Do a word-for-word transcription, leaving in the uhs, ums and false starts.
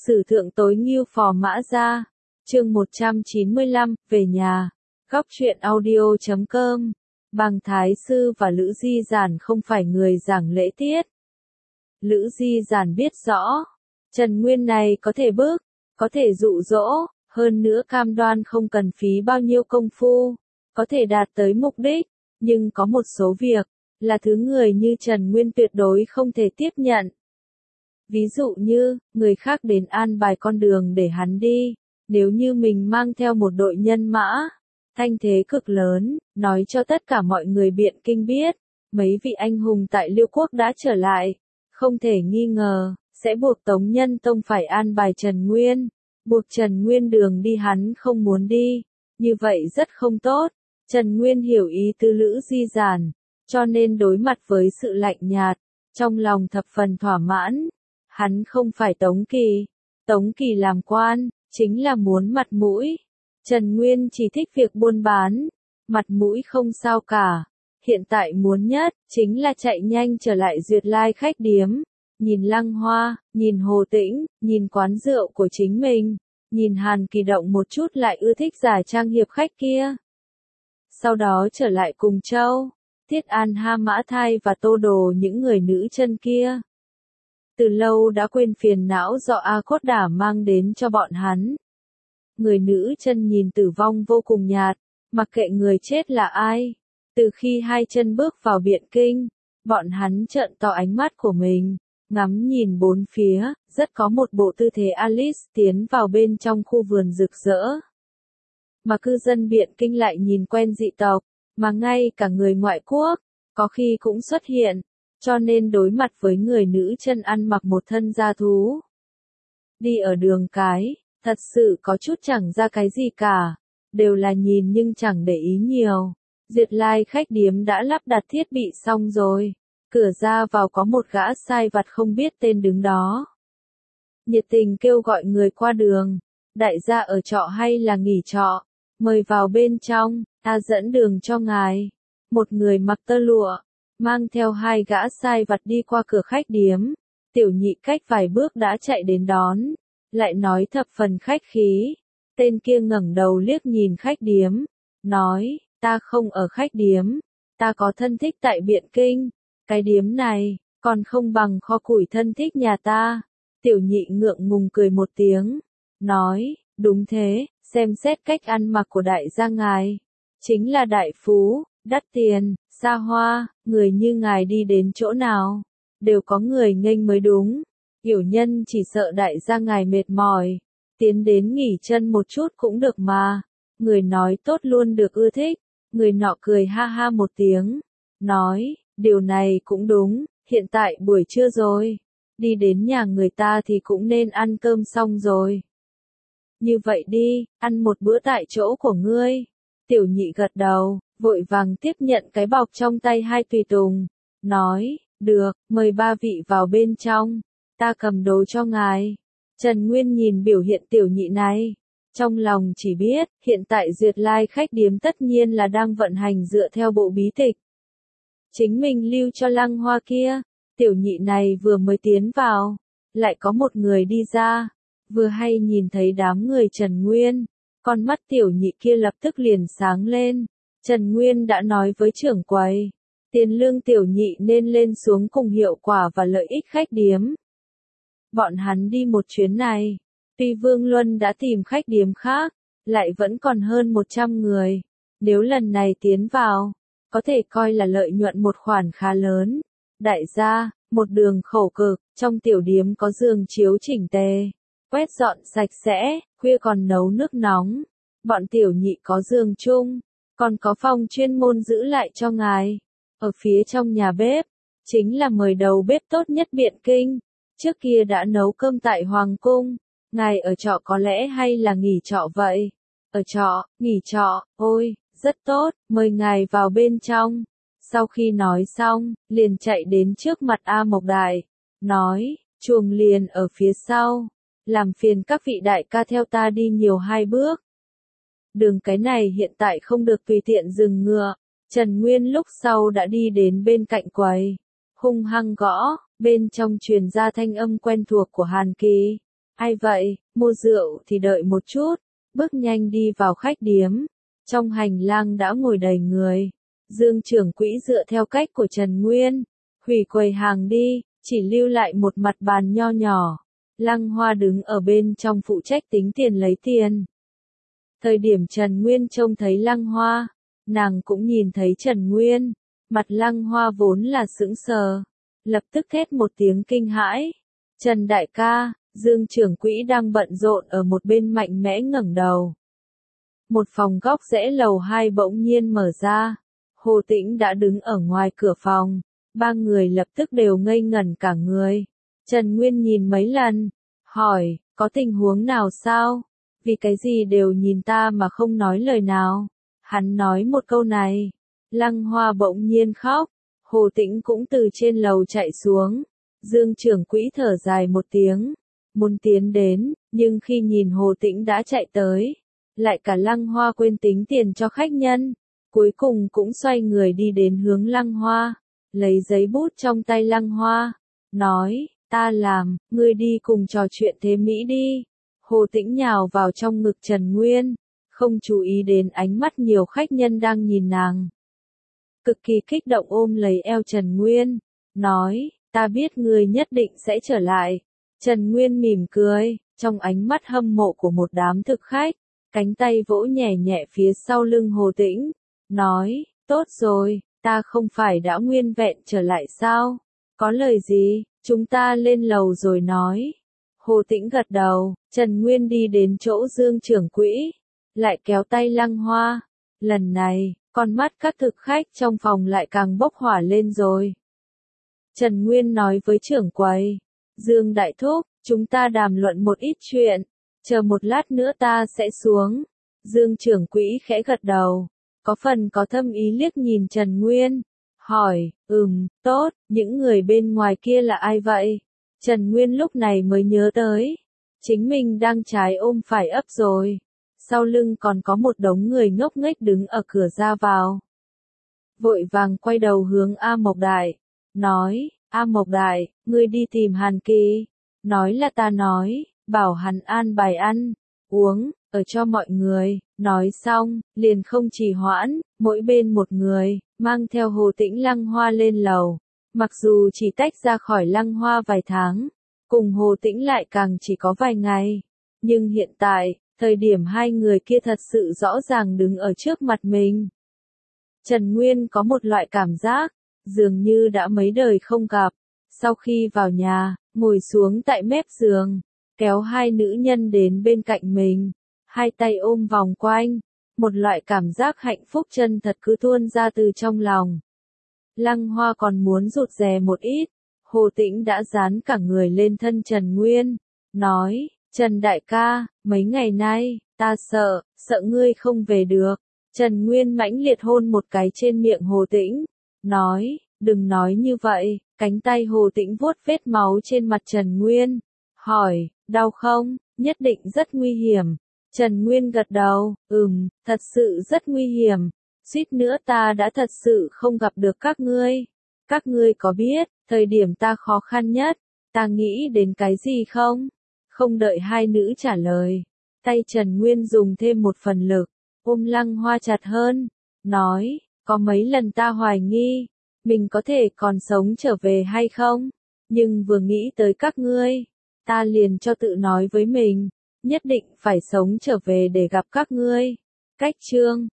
Sử thượng tối Ngưu Phò Mã Gia, chương một trăm chín mươi lăm, về nhà. Góc truyện audio chấm com. Bàng Thái Sư và Lữ Di Giản không phải người giảng lễ tiết. Lữ Di Giản biết rõ, Trần Nguyên này có thể bức, có thể dụ dỗ, hơn nữa cam đoan không cần phí bao nhiêu công phu, có thể đạt tới mục đích, nhưng có một số việc, là thứ người như Trần Nguyên tuyệt đối không thể tiếp nhận. Ví dụ như, người khác đến an bài con đường để hắn đi, nếu như mình mang theo một đội nhân mã, thanh thế cực lớn, nói cho tất cả mọi người Biện Kinh biết, mấy vị anh hùng tại Liêu Quốc đã trở lại, không thể nghi ngờ, sẽ buộc Tống Nhân Tông phải an bài Trần Nguyên, buộc Trần Nguyên đường đi hắn không muốn đi, như vậy rất không tốt. Trần Nguyên hiểu ý tứ Lữ Di Giản, cho nên đối mặt với sự lạnh nhạt, trong lòng thập phần thỏa mãn. Hắn không phải Tống Kỳ, Tống Kỳ làm quan, chính là muốn mặt mũi. Trần Nguyên chỉ thích việc buôn bán, mặt mũi không sao cả. Hiện tại muốn nhất, chính là chạy nhanh trở lại Duyệt Lai khách điếm, nhìn Lăng Hoa, nhìn Hồ Tĩnh, nhìn quán rượu của chính mình, nhìn Hàn Kỳ Động một chút lại ưa thích giả trang hiệp khách kia. Sau đó trở lại cùng Châu, Tiết An Ha Mã Thai và Tô Đồ những người nữ chân kia. Từ lâu đã quên phiền não do A Cốt Đả mang đến cho bọn hắn. Người nữ chân nhìn tử vong vô cùng nhạt, mặc kệ người chết là ai. Từ khi hai chân bước vào Biện Kinh, bọn hắn trợn to ánh mắt của mình, ngắm nhìn bốn phía, rất có một bộ tư thế Alice tiến vào bên trong khu vườn rực rỡ. Mà cư dân Biện Kinh lại nhìn quen dị tộc, mà ngay cả người ngoại quốc, có khi cũng xuất hiện. Cho nên đối mặt với người nữ chân ăn mặc một thân da thú. Đi ở đường cái, thật sự có chút chẳng ra cái gì cả, đều là nhìn nhưng chẳng để ý nhiều. Duyệt Lai khách điếm đã lắp đặt thiết bị xong rồi, cửa ra vào có một gã sai vặt không biết tên đứng đó. Nhiệt tình kêu gọi người qua đường, đại gia ở trọ hay là nghỉ trọ, mời vào bên trong, ta dẫn đường cho ngài. Một người mặc tơ lụa, mang theo hai gã sai vặt đi qua cửa khách điếm, Tiểu Nhị cách vài bước đã chạy đến đón, lại nói thập phần khách khí. Tên kia ngẩng đầu liếc nhìn khách điếm, nói, ta không ở khách điếm, ta có thân thích tại Biện Kinh, cái điếm này, còn không bằng kho củi thân thích nhà ta. Tiểu Nhị ngượng ngùng cười một tiếng, nói, đúng thế, xem xét cách ăn mặc của đại gia ngài, chính là đại phú, đắt tiền, xa hoa, người như ngài đi đến chỗ nào, đều có người nghênh mới đúng. Hiểu nhân chỉ sợ đại gia ngài mệt mỏi, tiến đến nghỉ chân một chút cũng được mà. Người nói tốt luôn được ưa thích, người nọ cười ha ha một tiếng, nói, điều này cũng đúng, hiện tại buổi trưa rồi, đi đến nhà người ta thì cũng nên ăn cơm xong rồi. Như vậy đi, ăn một bữa tại chỗ của ngươi. Tiểu Nhị gật đầu, vội vàng tiếp nhận cái bọc trong tay hai tùy tùng, nói, được, mời ba vị vào bên trong, ta cầm đồ cho ngài. Trần Nguyên nhìn biểu hiện Tiểu Nhị này, trong lòng chỉ biết, hiện tại Duyệt Lai khách điếm tất nhiên là đang vận hành dựa theo bộ bí tịch. Chính mình lưu cho Lăng Hoa kia, Tiểu Nhị này vừa mới tiến vào, lại có một người đi ra, vừa hay nhìn thấy đám người Trần Nguyên. Con mắt Tiểu Nhị kia lập tức liền sáng lên. Trần Nguyên đã nói với trưởng quầy, tiền lương Tiểu Nhị nên lên xuống cùng hiệu quả và lợi ích khách điếm. Bọn hắn đi một chuyến này, tuy Vương Luân đã tìm khách điếm khác, lại vẫn còn hơn một trăm người. Nếu lần này tiến vào, có thể coi là lợi nhuận một khoản khá lớn. Đại gia, một đường khổ cực, trong tiểu điếm có giường chiếu chỉnh tề, quét dọn sạch sẽ, khuya còn nấu nước nóng. Bọn Tiểu Nhị có giường chung, còn có phòng chuyên môn giữ lại cho ngài. Ở phía trong nhà bếp, chính là mời đầu bếp tốt nhất Biện Kinh. Trước kia đã nấu cơm tại Hoàng Cung. Ngài ở trọ có lẽ hay là nghỉ trọ vậy? Ở trọ, nghỉ trọ, ôi, rất tốt, mời ngài vào bên trong. Sau khi nói xong, liền chạy đến trước mặt A Mộc Đại, nói, chuồng liền ở phía sau. Làm phiền các vị đại ca theo ta đi nhiều hai bước. Đường cái này hiện tại không được tùy tiện dừng ngựa. Trần Nguyên lúc sau đã đi đến bên cạnh quầy, hung hăng gõ, bên trong truyền ra thanh âm quen thuộc của Hàn Kỳ. Ai vậy, mua rượu thì đợi một chút, bước nhanh đi vào khách điếm. Trong hành lang đã ngồi đầy người. Dương trưởng quỹ dựa theo cách của Trần Nguyên, hủy quầy hàng đi, chỉ lưu lại một mặt bàn nho nhỏ. Lăng Hoa đứng ở bên trong phụ trách tính tiền lấy tiền. Thời điểm Trần Nguyên trông thấy Lăng Hoa, nàng cũng nhìn thấy Trần Nguyên, mặt Lăng Hoa vốn là sững sờ, lập tức thét một tiếng kinh hãi. Trần đại ca, Dương trưởng quỹ đang bận rộn ở một bên mạnh mẽ ngẩng đầu. Một phòng góc rẽ lầu hai bỗng nhiên mở ra, Hồ Tĩnh đã đứng ở ngoài cửa phòng, ba người lập tức đều ngây ngẩn cả người. Trần Nguyên nhìn mấy lần, hỏi, có tình huống nào sao? Vì cái gì đều nhìn ta mà không nói lời nào? Hắn nói một câu này, Lăng Hoa bỗng nhiên khóc, Hồ Tĩnh cũng từ trên lầu chạy xuống. Dương trưởng quỹ thở dài một tiếng, muốn tiến đến, nhưng khi nhìn Hồ Tĩnh đã chạy tới, lại cả Lăng Hoa quên tính tiền cho khách nhân, cuối cùng cũng xoay người đi đến hướng Lăng Hoa, lấy giấy bút trong tay Lăng Hoa, nói, ta làm, ngươi đi cùng trò chuyện thế Mỹ đi. Hồ Tĩnh nhào vào trong ngực Trần Nguyên, không chú ý đến ánh mắt nhiều khách nhân đang nhìn nàng. Cực kỳ kích động ôm lấy eo Trần Nguyên, nói, ta biết ngươi nhất định sẽ trở lại. Trần Nguyên mỉm cười, trong ánh mắt hâm mộ của một đám thực khách, cánh tay vỗ nhẹ nhẹ phía sau lưng Hồ Tĩnh, nói, tốt rồi, ta không phải đã nguyên vẹn trở lại sao? Có lời gì, chúng ta lên lầu rồi nói. Hồ Tĩnh gật đầu, Trần Nguyên đi đến chỗ Dương trưởng quỹ, lại kéo tay Lăng Hoa. Lần này, con mắt các thực khách trong phòng lại càng bốc hỏa lên rồi. Trần Nguyên nói với trưởng quầy, Dương đại thúc, chúng ta đàm luận một ít chuyện, chờ một lát nữa ta sẽ xuống. Dương trưởng quỹ khẽ gật đầu, có phần có thâm ý liếc nhìn Trần Nguyên, hỏi, ừm, tốt, những người bên ngoài kia là ai vậy? Trần Nguyên lúc này mới nhớ tới, chính mình đang trái ôm phải ấp rồi, sau lưng còn có một đống người ngốc nghếch đứng ở cửa ra vào. Vội vàng quay đầu hướng A Mộc Đại, nói, A Mộc Đại, ngươi đi tìm Hàn Kỳ, nói là ta nói, bảo hắn an bài ăn, uống, ở cho mọi người, nói xong, liền không trì hoãn, mỗi bên một người, mang theo Hồ Tĩnh Lăng Hoa lên lầu. Mặc dù chỉ tách ra khỏi Lăng Hoa vài tháng, cùng Hồ Tĩnh lại càng chỉ có vài ngày, nhưng hiện tại, thời điểm hai người kia thật sự rõ ràng đứng ở trước mặt mình. Trần Nguyên có một loại cảm giác, dường như đã mấy đời không gặp. Sau khi vào nhà, ngồi xuống tại mép giường, kéo hai nữ nhân đến bên cạnh mình, hai tay ôm vòng quanh, một loại cảm giác hạnh phúc chân thật cứ tuôn ra từ trong lòng. Lăng Hoa còn muốn rụt rè một ít, Hồ Tĩnh đã dán cả người lên thân Trần Nguyên, nói, Trần đại ca, mấy ngày nay, ta sợ, sợ ngươi không về được. Trần Nguyên mãnh liệt hôn một cái trên miệng Hồ Tĩnh, nói, đừng nói như vậy, cánh tay Hồ Tĩnh vuốt vết máu trên mặt Trần Nguyên, hỏi, đau không, nhất định rất nguy hiểm. Trần Nguyên gật đầu, ừm, thật sự rất nguy hiểm, suýt nữa ta đã thật sự không gặp được các ngươi. Các ngươi có biết, thời điểm ta khó khăn nhất, ta nghĩ đến cái gì không? Không đợi hai nữ trả lời, tay Trần Nguyên dùng thêm một phần lực, ôm Lăng Hoa chặt hơn, nói, có mấy lần ta hoài nghi, mình có thể còn sống trở về hay không? Nhưng vừa nghĩ tới các ngươi, ta liền cho tự nói với mình, nhất định phải sống trở về để gặp các ngươi. Cách chương